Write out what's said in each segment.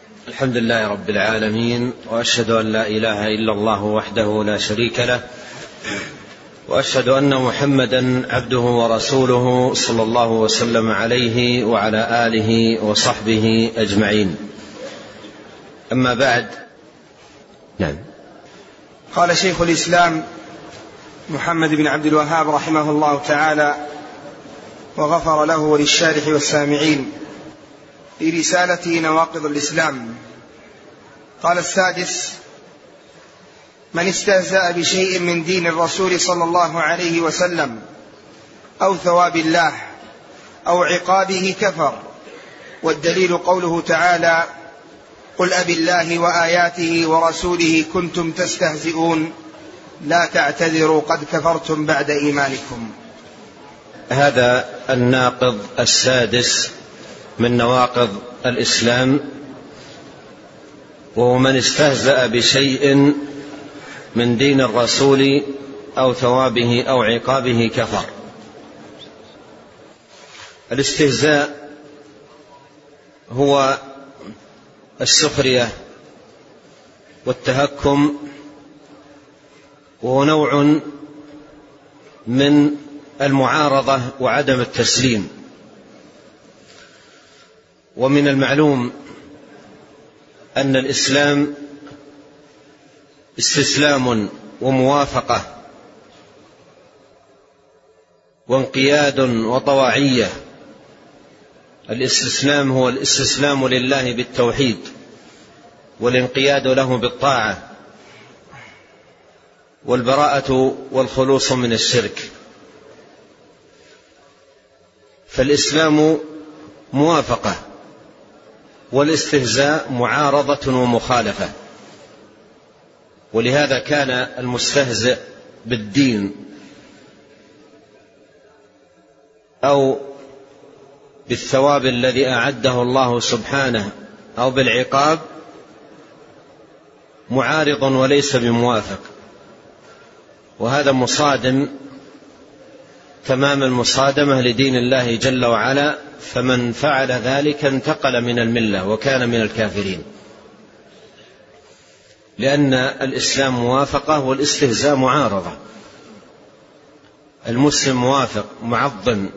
الحمد لله رب العالمين، وأشهد أن لا إله إلا الله وحده لا شريك له، وأشهد أن محمدا عبده ورسوله صلى الله وسلم عليه وعلى آله وصحبه أجمعين. أما بعد. نعم. قال شيخ الإسلام محمد بن عبد الوهاب رحمه الله تعالى وغفر له وللشارح والسامعين في رسالته نواقض الإسلام. قال السادس: من استهزأ بشيء من دين الرسول صلى الله عليه وسلم أو ثواب الله أو عقابه كفر، والدليل قوله تعالى: قل أبي الله وآياته ورسوله كنتم تستهزئون لا تعتذروا قد كفرتم بعد إيمانكم. هذا الناقض السادس من نواقض الإسلام، وهو من استهزأ بشيء من دين الرسول أو ثوابه أو عقابه كفر. الاستهزاء هو السخرية والتهكم، وهو نوع من المعارضة وعدم التسليم. ومن المعلوم أن الإسلام استسلام وموافقة وانقياد وطواعية. الاستسلام هو الاستسلام لله بالتوحيد، والانقياد له بالطاعة، والبراءة والخلوص من الشرك. فالإسلام موافقة، والاستهزاء معارضة ومخالفة. ولهذا كان المستهزئ بالدين أو بالثواب الذي أعده الله سبحانه أو بالعقاب معارض وليس بموافق، وهذا مصادم تمام المصادمة لدين الله جل وعلا. فمن فعل ذلك انتقل من الملة وكان من الكافرين، لأن الإسلام موافقة والاستهزاء معارضة. المسلم موافق معظم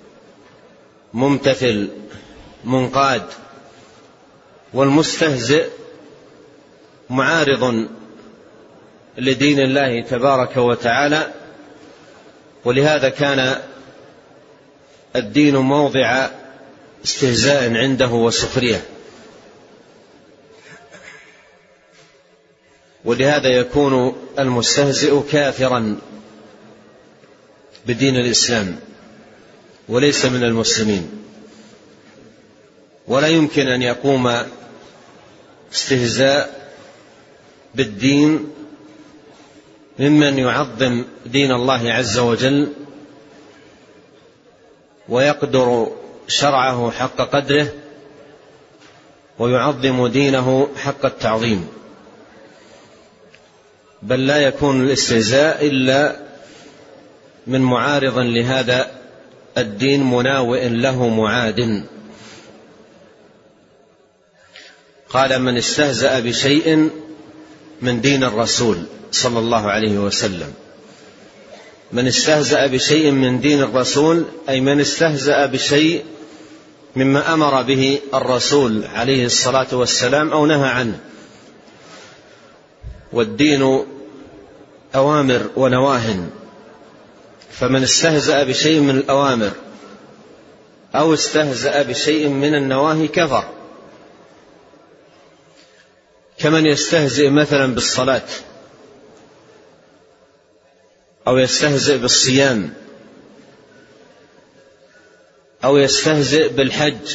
ممتثل منقاد، والمستهزئ معارض لدين الله تبارك وتعالى. ولهذا كان الدين موضع استهزاء عنده وسخرية، ولهذا يكون المستهزئ كافرا بدين الإسلام وليس من المسلمين. ولا يمكن أن يقوم استهزاء بالدين ممن يعظم دين الله عز وجل ويقدر شرعه حق قدره ويعظم دينه حق التعظيم. بل لا يكون الاستهزاء إلا من معارض لهذا الدين مناوئ له معاد. قال: من استهزأ بشيء من دين الرسول صلى الله عليه وسلم. من استهزأ بشيء من دين الرسول أي من استهزأ بشيء مما أمر به الرسول عليه الصلاة والسلام أو نهى عنه. والدين أوامر ونواه، فمن استهزأ بشيء من الأوامر أو استهزأ بشيء من النواهي كفر. كمن يستهزئ مثلا بالصلاة، أو يستهزئ بالصيام، أو يستهزئ بالحج،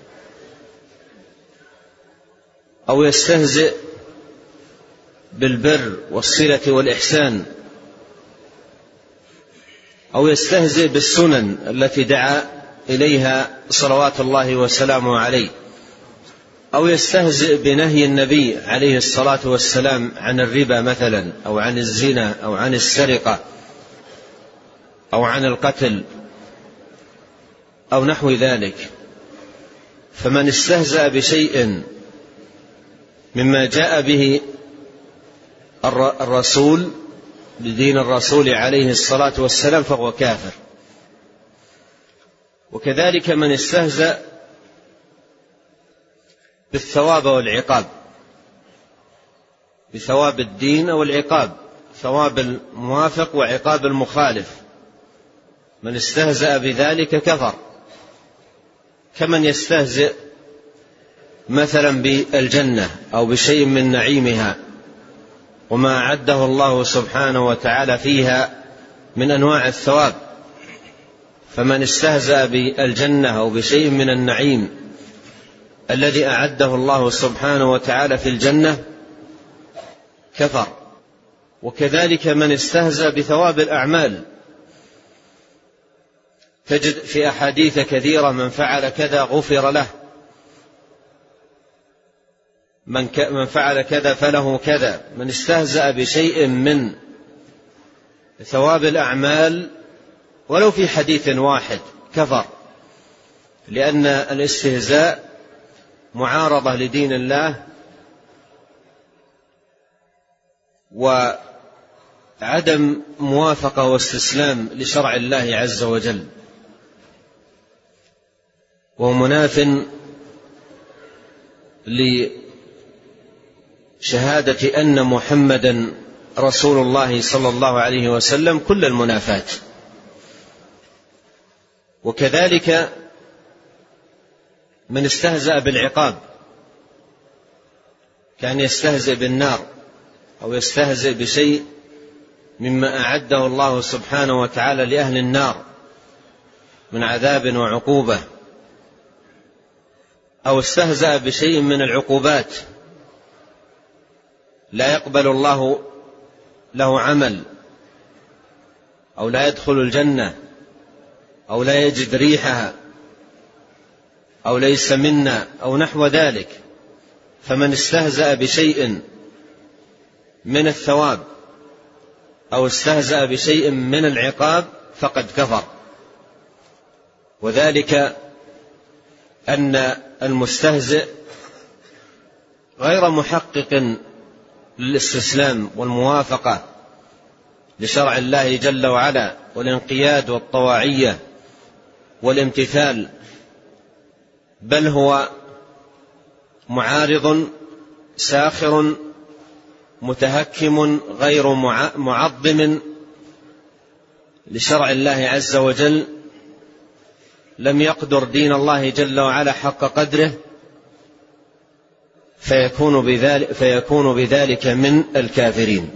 أو يستهزئ بالبر والصلة والإحسان، أو يستهزئ بالسنن التي دعا إليها صلوات الله وسلامه عليه، أو يستهزئ بنهي النبي عليه الصلاة والسلام عن الربا مثلا، أو عن الزنا، أو عن السرقة، أو عن القتل، أو نحو ذلك. فمن استهزأ بشيء مما جاء به الرسول بدين الرسول عليه الصلاة والسلام فهو كافر. وكذلك من استهزأ بالثواب والعقاب، بثواب الدين والعقاب، ثواب الموافق وعقاب المخالف، من استهزأ بذلك كفر، كمن يستهزئ مثلا بالجنة أو بشيء من نعيمها وما أعده الله سبحانه وتعالى فيها من أنواع الثواب. فمن استهزأ بالجنة أو بشيء من النعيم الذي أعده الله سبحانه وتعالى في الجنة كفر. وكذلك من استهزأ بثواب الأعمال، تجد في أحاديث كثيرة من فعل كذا غفر له، من فعل كذا فله كذا. من استهزأ بشيء من ثواب الأعمال ولو في حديث واحد كفر، لأن الاستهزاء معارضة لدين الله وعدم موافقة واستسلام لشرع الله عز وجل، وهو مناف لشهادة أن محمدا رسول الله صلى الله عليه وسلم كل المنافاة. وكذلك من استهزأ بالعقاب، كان يستهزئ بالنار أو يستهزئ بشيء مما أعده الله سبحانه وتعالى لأهل النار من عذاب وعقوبة، أو استهزأ بشيء من العقوبات لا يقبل الله له عمل، أو لا يدخل الجنة، أو لا يجد ريحها، أو ليس منا، أو نحو ذلك. فمن استهزأ بشيء من الثواب أو استهزأ بشيء من العقاب فقد كفر. وذلك أن المستهزئ غير محقق للاستسلام والموافقة لشرع الله جل وعلا والانقياد والطواعية والامتثال، بل هو معارض ساخر متهكم غير معظم لشرع الله عز وجل، لم يقدر دين الله جل وعلا حق قدره، فيكون بذلك من الكافرين.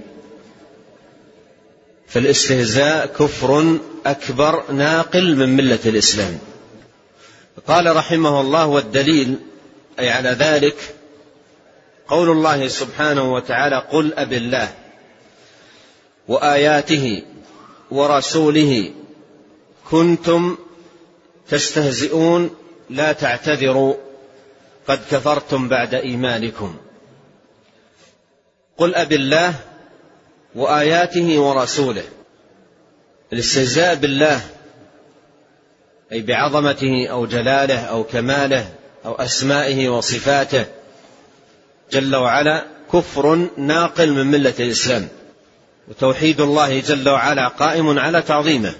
فالاستهزاء كفر أكبر ناقل من ملة الإسلام. قال رحمه الله: والدليل أي على ذلك قول الله سبحانه وتعالى: قل أب الله وآياته ورسوله كنتم تستهزئون لا تعتذروا قد كفرتم بعد إيمانكم. قل أب الله وآياته ورسوله. الاستهزاء بالله أي بعظمته أو جلاله أو كماله أو أسمائه وصفاته جل وعلا كفر ناقل من ملة الإسلام، وتوحيد الله جل وعلا قائم على تعظيمه،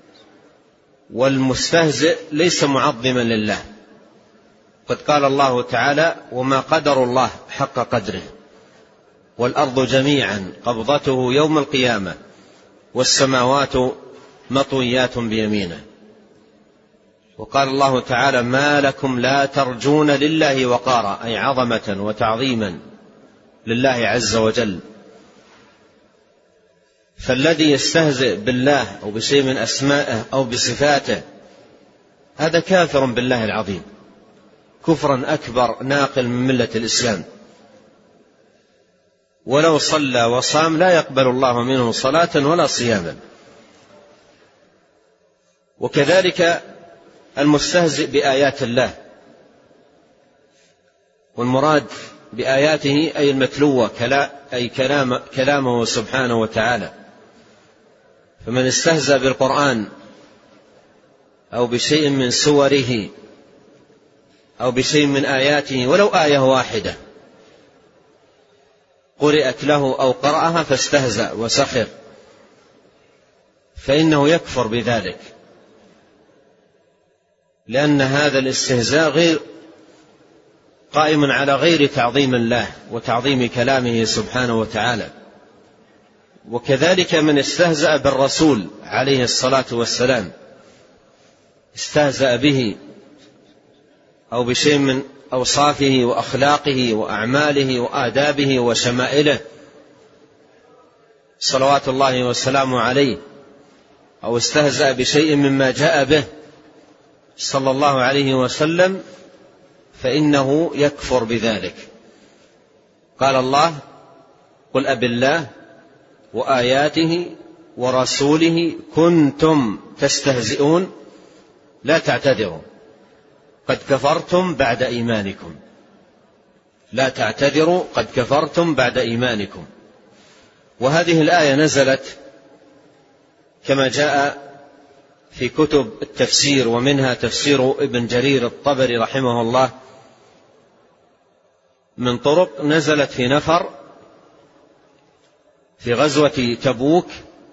والمستهزئ ليس معظما لله. قد قال الله تعالى: وما قدر الله حق قدره والأرض جميعا قبضته يوم القيامة والسماوات مطويات بيمينه. وقال الله تعالى: ما لكم لا ترجون لله وقارا، أي عظمة وتعظيما لله عز وجل. فالذي يستهزئ بالله أو بشيء من أسمائه أو بصفاته هذا كافر بالله العظيم، كفرا أكبر ناقل من ملة الإسلام. ولو صلى وصام لا يقبل الله منه صلاة ولا صياما. وكذلك المستهزئ بآيات الله، والمراد بآياته أي المتلوة أي كلامه سبحانه وتعالى. فمن استهزأ بالقرآن أو بشيء من سوره أو بشيء من آياته ولو آية واحدة قرئت له أو قرأها فاستهزأ وسخر، فإنه يكفر بذلك، لأن هذا الاستهزاء غير قائم على غير تعظيم الله وتعظيم كلامه سبحانه وتعالى. وكذلك من استهزأ بالرسول عليه الصلاة والسلام، استهزأ به أو بشيء من أوصافه وأخلاقه وأعماله وآدابه وشمائله صلوات الله وسلامه عليه، أو استهزأ بشيء مما جاء به صلى الله عليه وسلم، فإنه يكفر بذلك. قال الله: قل أبالله وآياته ورسوله كنتم تستهزئون لا تعتذروا قد كفرتم بعد إيمانكم. لا تعتذروا قد كفرتم بعد إيمانكم. وهذه الآية نزلت كما جاء في كتب التفسير، ومنها تفسير ابن جرير الطبري رحمه الله من طرق، نزلت في نفر في غزوة تبوك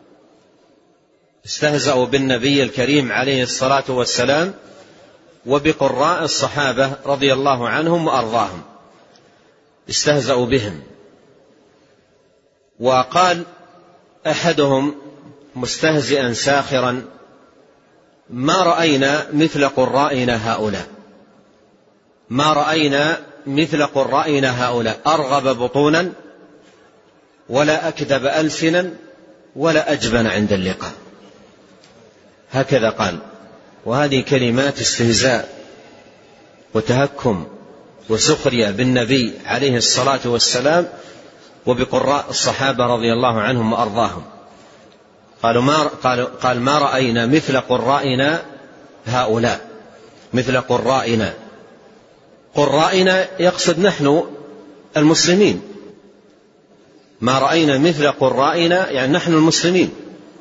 استهزأوا بالنبي الكريم عليه الصلاة والسلام وبقراء الصحابة رضي الله عنهم وأرضاهم، استهزأوا بهم. وقال أحدهم مستهزئا ساخرا: ما رأينا مثل قرائنا هؤلاء، ما رأينا مثل قرائنا هؤلاء، أرغب بطونا ولا أكذب ألسنا ولا أجبن عند اللقاء. هكذا قال. وهذه كلمات استهزاء وتهكم وسخرية بالنبي عليه الصلاة والسلام وبقراء الصحابة رضي الله عنهم وأرضاهم. قال ما رأينا مثل قرائنا هؤلاء، مثل قرائنا. قرائنا يقصد نحن المسلمين، ما رأينا مثل قرائنا يعني نحن المسلمين.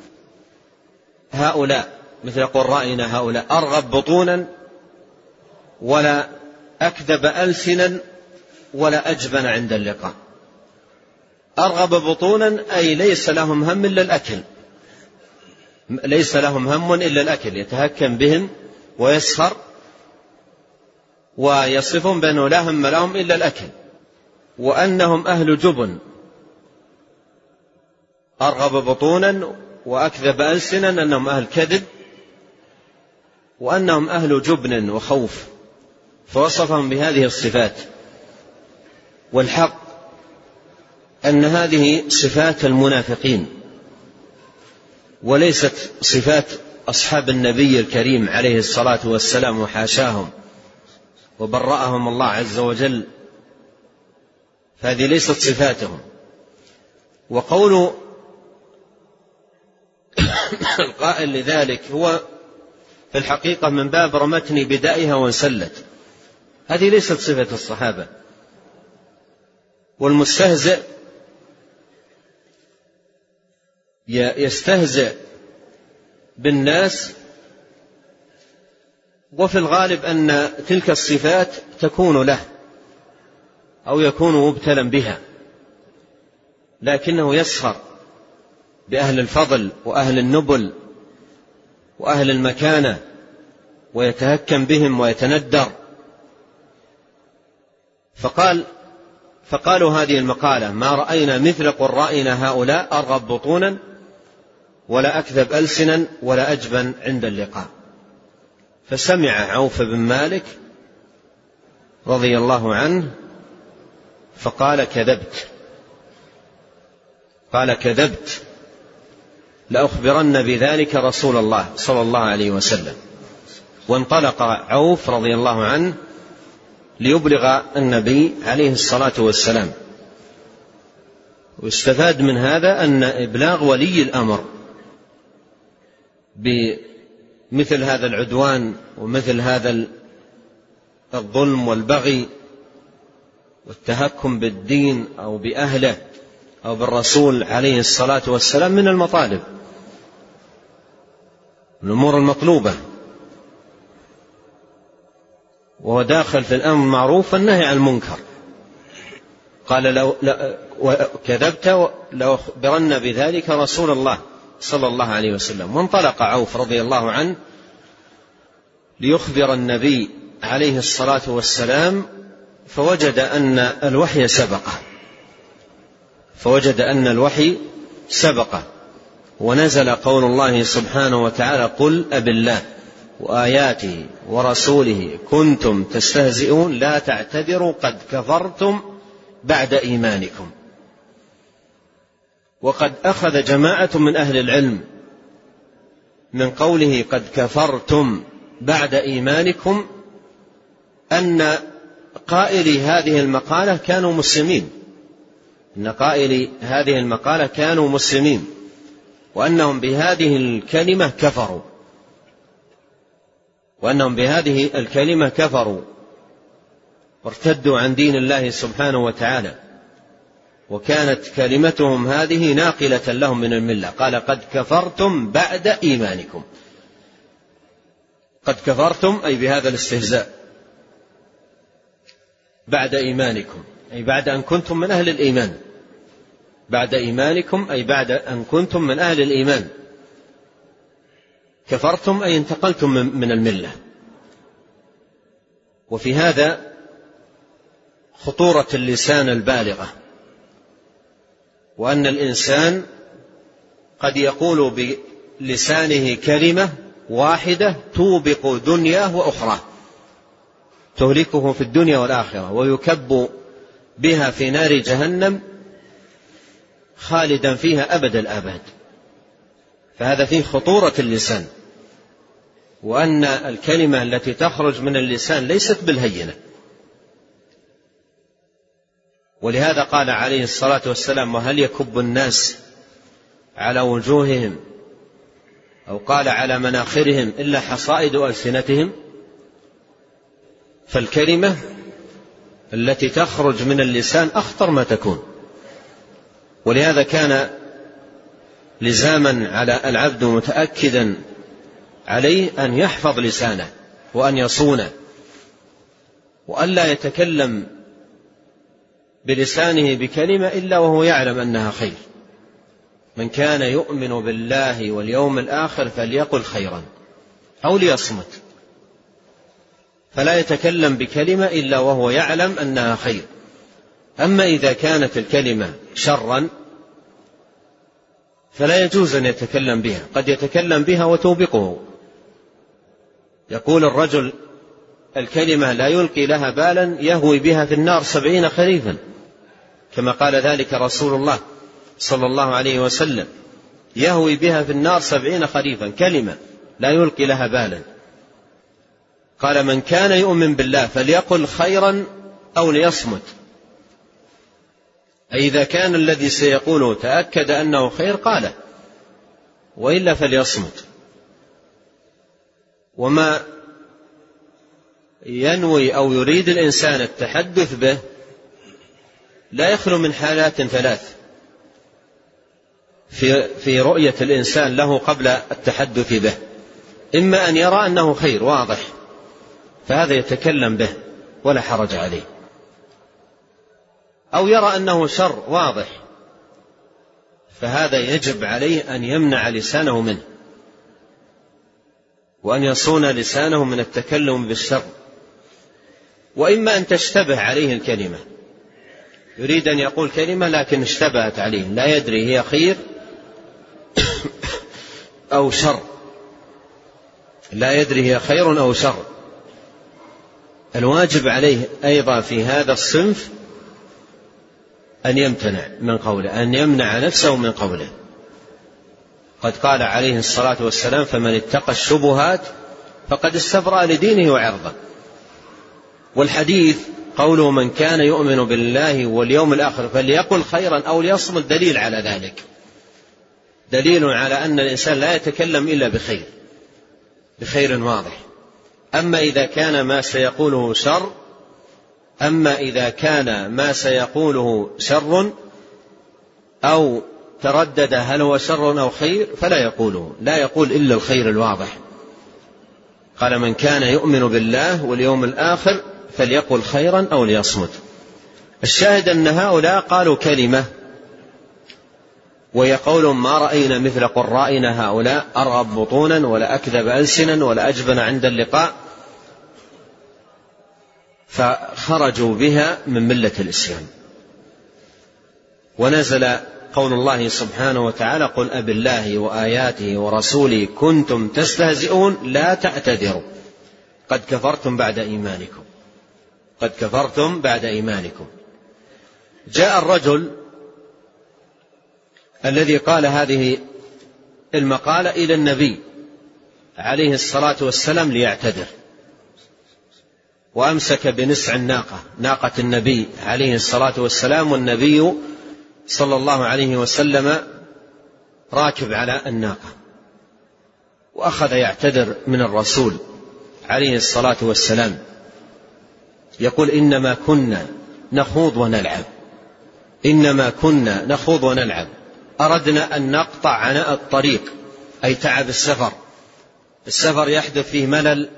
هؤلاء مثل قرائنا هؤلاء، أرغب بطونا ولا أكذب ألسنا ولا أجبن عند اللقاء. أرغب بطونا أي ليس لهم هم إلا الأكل، ليس لهم هم إلا الأكل، يتهكم بهم ويسخر ويصفهم بأنه لا هم لهم إلا الأكل، وأنهم أهل جبن. أرغب بطونا وأكذب ألسنا أنهم أهل كذب، وأنهم أهل جبن وخوف، فوصفهم بهذه الصفات. والحق أن هذه صفات المنافقين وليست صفات أصحاب النبي الكريم عليه الصلاة والسلام، وحاشاهم وبرأهم الله عز وجل، فهذه ليست صفاتهم. وقول القائل لذلك هو في الحقيقة من باب رمتني بدائها وانسلت، هذه ليست صفة الصحابة. والمستهزئ يستهزئ بالناس، وفي الغالب أن تلك الصفات تكون له أو يكون مبتلا بها، لكنه يسخر بأهل الفضل وأهل النبل وأهل المكانة ويتهكم بهم ويتندر. فقالوا هذه المقالة: ما رأينا مثل قرائنا هؤلاء، أرغب بطونا ولا أكذب ألسنا ولا أجبن عند اللقاء. فسمع عوف بن مالك رضي الله عنه فقال: كذبت، قال: كذبت، لأخبرن بذلك رسول الله صلى الله عليه وسلم. وانطلق عوف رضي الله عنه ليبلغ النبي عليه الصلاة والسلام. واستفاد من هذا أن إبلاغ ولي الأمر بمثل هذا العدوان ومثل هذا الظلم والبغي والتهكم بالدين أو بأهله أو بالرسول عليه الصلاة والسلام من المطالب، الأمور المطلوبة، وهو داخل في الأمر المعروف والنهي عن المنكر. قال لو كذبت لأخبرن بذلك رسول الله صلى الله عليه وسلم. وانطلق عوف رضي الله عنه ليخبر النبي عليه الصلاة والسلام، فوجد أن الوحي سبقه، ونزل قول الله سبحانه وتعالى: قل أبالله وآياته ورسوله كنتم تستهزئون لا تعتذروا قد كفرتم بعد إيمانكم. وقد أخذ جماعة من أهل العلم من قوله قد كفرتم بعد إيمانكم أن قائلي هذه المقالة كانوا مسلمين، وأنهم بهذه الكلمة كفروا وارتدوا عن دين الله سبحانه وتعالى، وكانت كلمتهم هذه ناقلة لهم من الملة. قال قد كفرتم بعد إيمانكم، قد كفرتم أي بهذا الاستهزاء بعد إيمانكم، أي بعد أن كنتم من أهل الإيمان، بعد إيمانكم أي بعد أن كنتم من أهل الإيمان. كفرتم أي انتقلتم من الملة. وفي هذا خطورة اللسان البالغة، وأن الإنسان قد يقول بلسانه كلمة واحدة توبق دنياه وأخرى، تهلكه في الدنيا والآخرة، ويكب بها في نار جهنم خالدا فيها أبد الآباد. فهذا فيه خطورة اللسان، وأن الكلمة التي تخرج من اللسان ليست بالهينة. ولهذا قال عليه الصلاة والسلام: وهل يكب الناس على وجوههم، أو قال على مناخرهم، إلا حصائد ألسنتهم. فالكلمة التي تخرج من اللسان أخطر ما تكون. ولهذا كان لزاما على العبد متأكدا عليه أن يحفظ لسانه وأن يصونه، وأن لا يتكلم بلسانه بكلمة إلا وهو يعلم أنها خير. من كان يؤمن بالله واليوم الآخر فليقل خيرا أو ليصمت، فلا يتكلم بكلمة إلا وهو يعلم أنها خير. أما إذا كانت الكلمة شرا فلا يجوز أن يتكلم بها، قد يتكلم بها وتوبقه. يقول الرجل الكلمة لا يلقي لها بالا يهوي بها في النار 70 خريفا، كما قال ذلك رسول الله صلى الله عليه وسلم: يهوي بها في النار 70 خريفا، كلمة لا يلقي لها بالا. قال: من كان يؤمن بالله فليقل خيرا أو ليصمت، أي إذا كان الذي سيقوله تأكد أنه خير قاله، وإلا فليصمت. وما ينوي أو يريد الإنسان التحدث به لا يخلو من حالات 3 في رؤية الإنسان له قبل التحدث به: إما أن يرى أنه خير واضح فهذا يتكلم به ولا حرج عليه، أو يرى أنه شر واضح فهذا يجب عليه أن يمنع لسانه منه، وأن يصون لسانه من التكلم بالشر. وإما أن تشتبه عليه الكلمة، يريد أن يقول كلمة لكن اشتبهت عليه، لا يدري هي خير أو شر، لا يدري هي خير أو شر. الواجب عليه أيضا في هذا الصنف أن يمتنع من قوله، أن يمنع نفسه من قوله. قد قال عليه الصلاة والسلام: فمن اتقى الشبهات فقد استبرأ لدينه وعرضه. والحديث قوله: من كان يؤمن بالله واليوم الآخر فليقل خيرا أو ليصمت، دليل على ذلك، دليل على أن الإنسان لا يتكلم إلا بخير واضح. أما إذا كان ما سيقوله شر أو تردد هل هو شر أو خير فلا يقوله، لا يقول إلا الخير الواضح. قال: من كان يؤمن بالله واليوم الآخر فليقل خيرا أو ليصمت. الشاهد أن هؤلاء قالوا كلمة وهي قول ما رأينا مثل قرائنا هؤلاء أرغب بطونا ولا أكذب ألسنا ولا أجبن عند اللقاء، فخرجوا بها من ملة الإسلام. ونزل قول الله سبحانه وتعالى قل أبالله وآياته ورسوله كنتم تستهزئون لا تعتذروا قد كفرتم بعد إيمانكم، قد كفرتم بعد إيمانكم. جاء الرجل الذي قال هذه المقالة إلى النبي عليه الصلاة والسلام ليعتذر، وأمسك بنسع الناقة، ناقة النبي عليه الصلاة والسلام، والنبي صلى الله عليه وسلم راكب على الناقة، وأخذ يعتذر من الرسول عليه الصلاة والسلام، يقول إنما كنا نخوض ونلعب، إنما كنا نخوض ونلعب، أردنا أن نقطع عناء الطريق أي تعب السفر، السفر يحدث فيه ملل،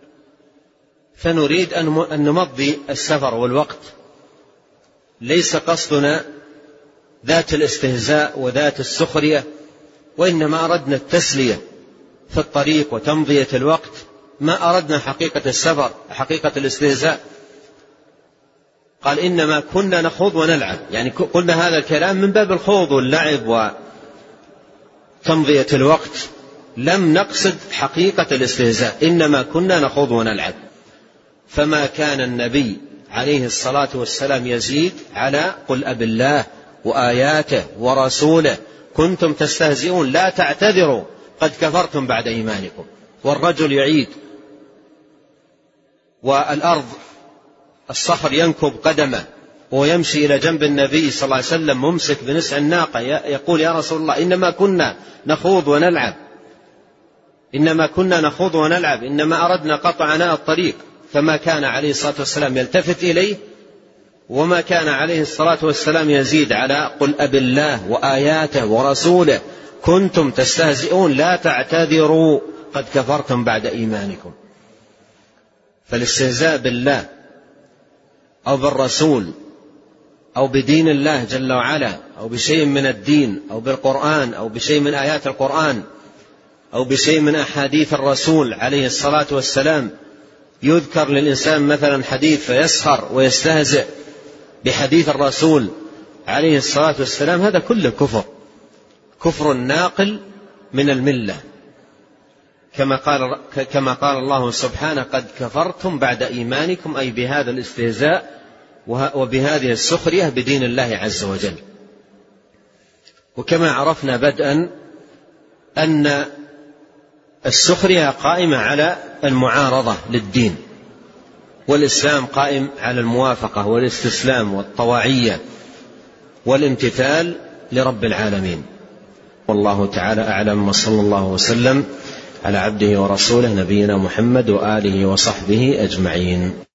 فنريد أن نمضي السفر والوقت، ليس قصدنا ذات الاستهزاء وذات السخرية، وإنما أردنا التسلية في الطريق وتمضية الوقت، ما أردنا حقيقة السفر حقيقة الاستهزاء. قال إنما كنا نخوض ونلعب، يعني قلنا هذا الكلام من باب الخوض واللعب وتمضية الوقت، لم نقصد حقيقة الاستهزاء، إنما كنا نخوض ونلعب. فما كان النبي عليه الصلاة والسلام يزيد على قل أبالله وآياته ورسوله كنتم تستهزئون لا تعتذروا قد كفرتم بعد إيمانكم. والرجل يعيد، والأرض الصخر ينكب قدمه ويمشي إلى جنب النبي صلى الله عليه وسلم ممسك بنسع الناقة، يقول يا رسول الله إنما كنا نخوض ونلعب، إنما كنا نخوض ونلعب، إنما أردنا قطع عناء الطريق. فما كان عليه الصلاة والسلام يلتفت إليه، وما كان عليه الصلاة والسلام يزيد على قل أبالله وآياته ورسوله كنتم تستهزئون لا تعتذروا قد كفرتم بعد إيمانكم. فالاستهزاء بالله أو بالرسول أو بدين الله جل وعلا أو بشيء من الدين أو بالقرآن أو بشيء من آيات القرآن أو بشيء من أحاديث الرسول عليه الصلاة والسلام، يذكر للإنسان مثلا حديث فيسخر ويستهزئ بحديث الرسول عليه الصلاة والسلام، هذا كله كفر، كفر ناقل من الملة، كما قال الله سبحانه قد كفرتم بعد إيمانكم، أي بهذا الاستهزاء وبهذه السخرية بدين الله عز وجل. وكما عرفنا بدءا أن السخرية قائمة على المعارضة للدين، والإسلام قائم على الموافقة والاستسلام والطواعية والامتثال لرب العالمين. والله تعالى أعلم، وصلى الله وسلم على عبده ورسوله نبينا محمد وآله وصحبه أجمعين.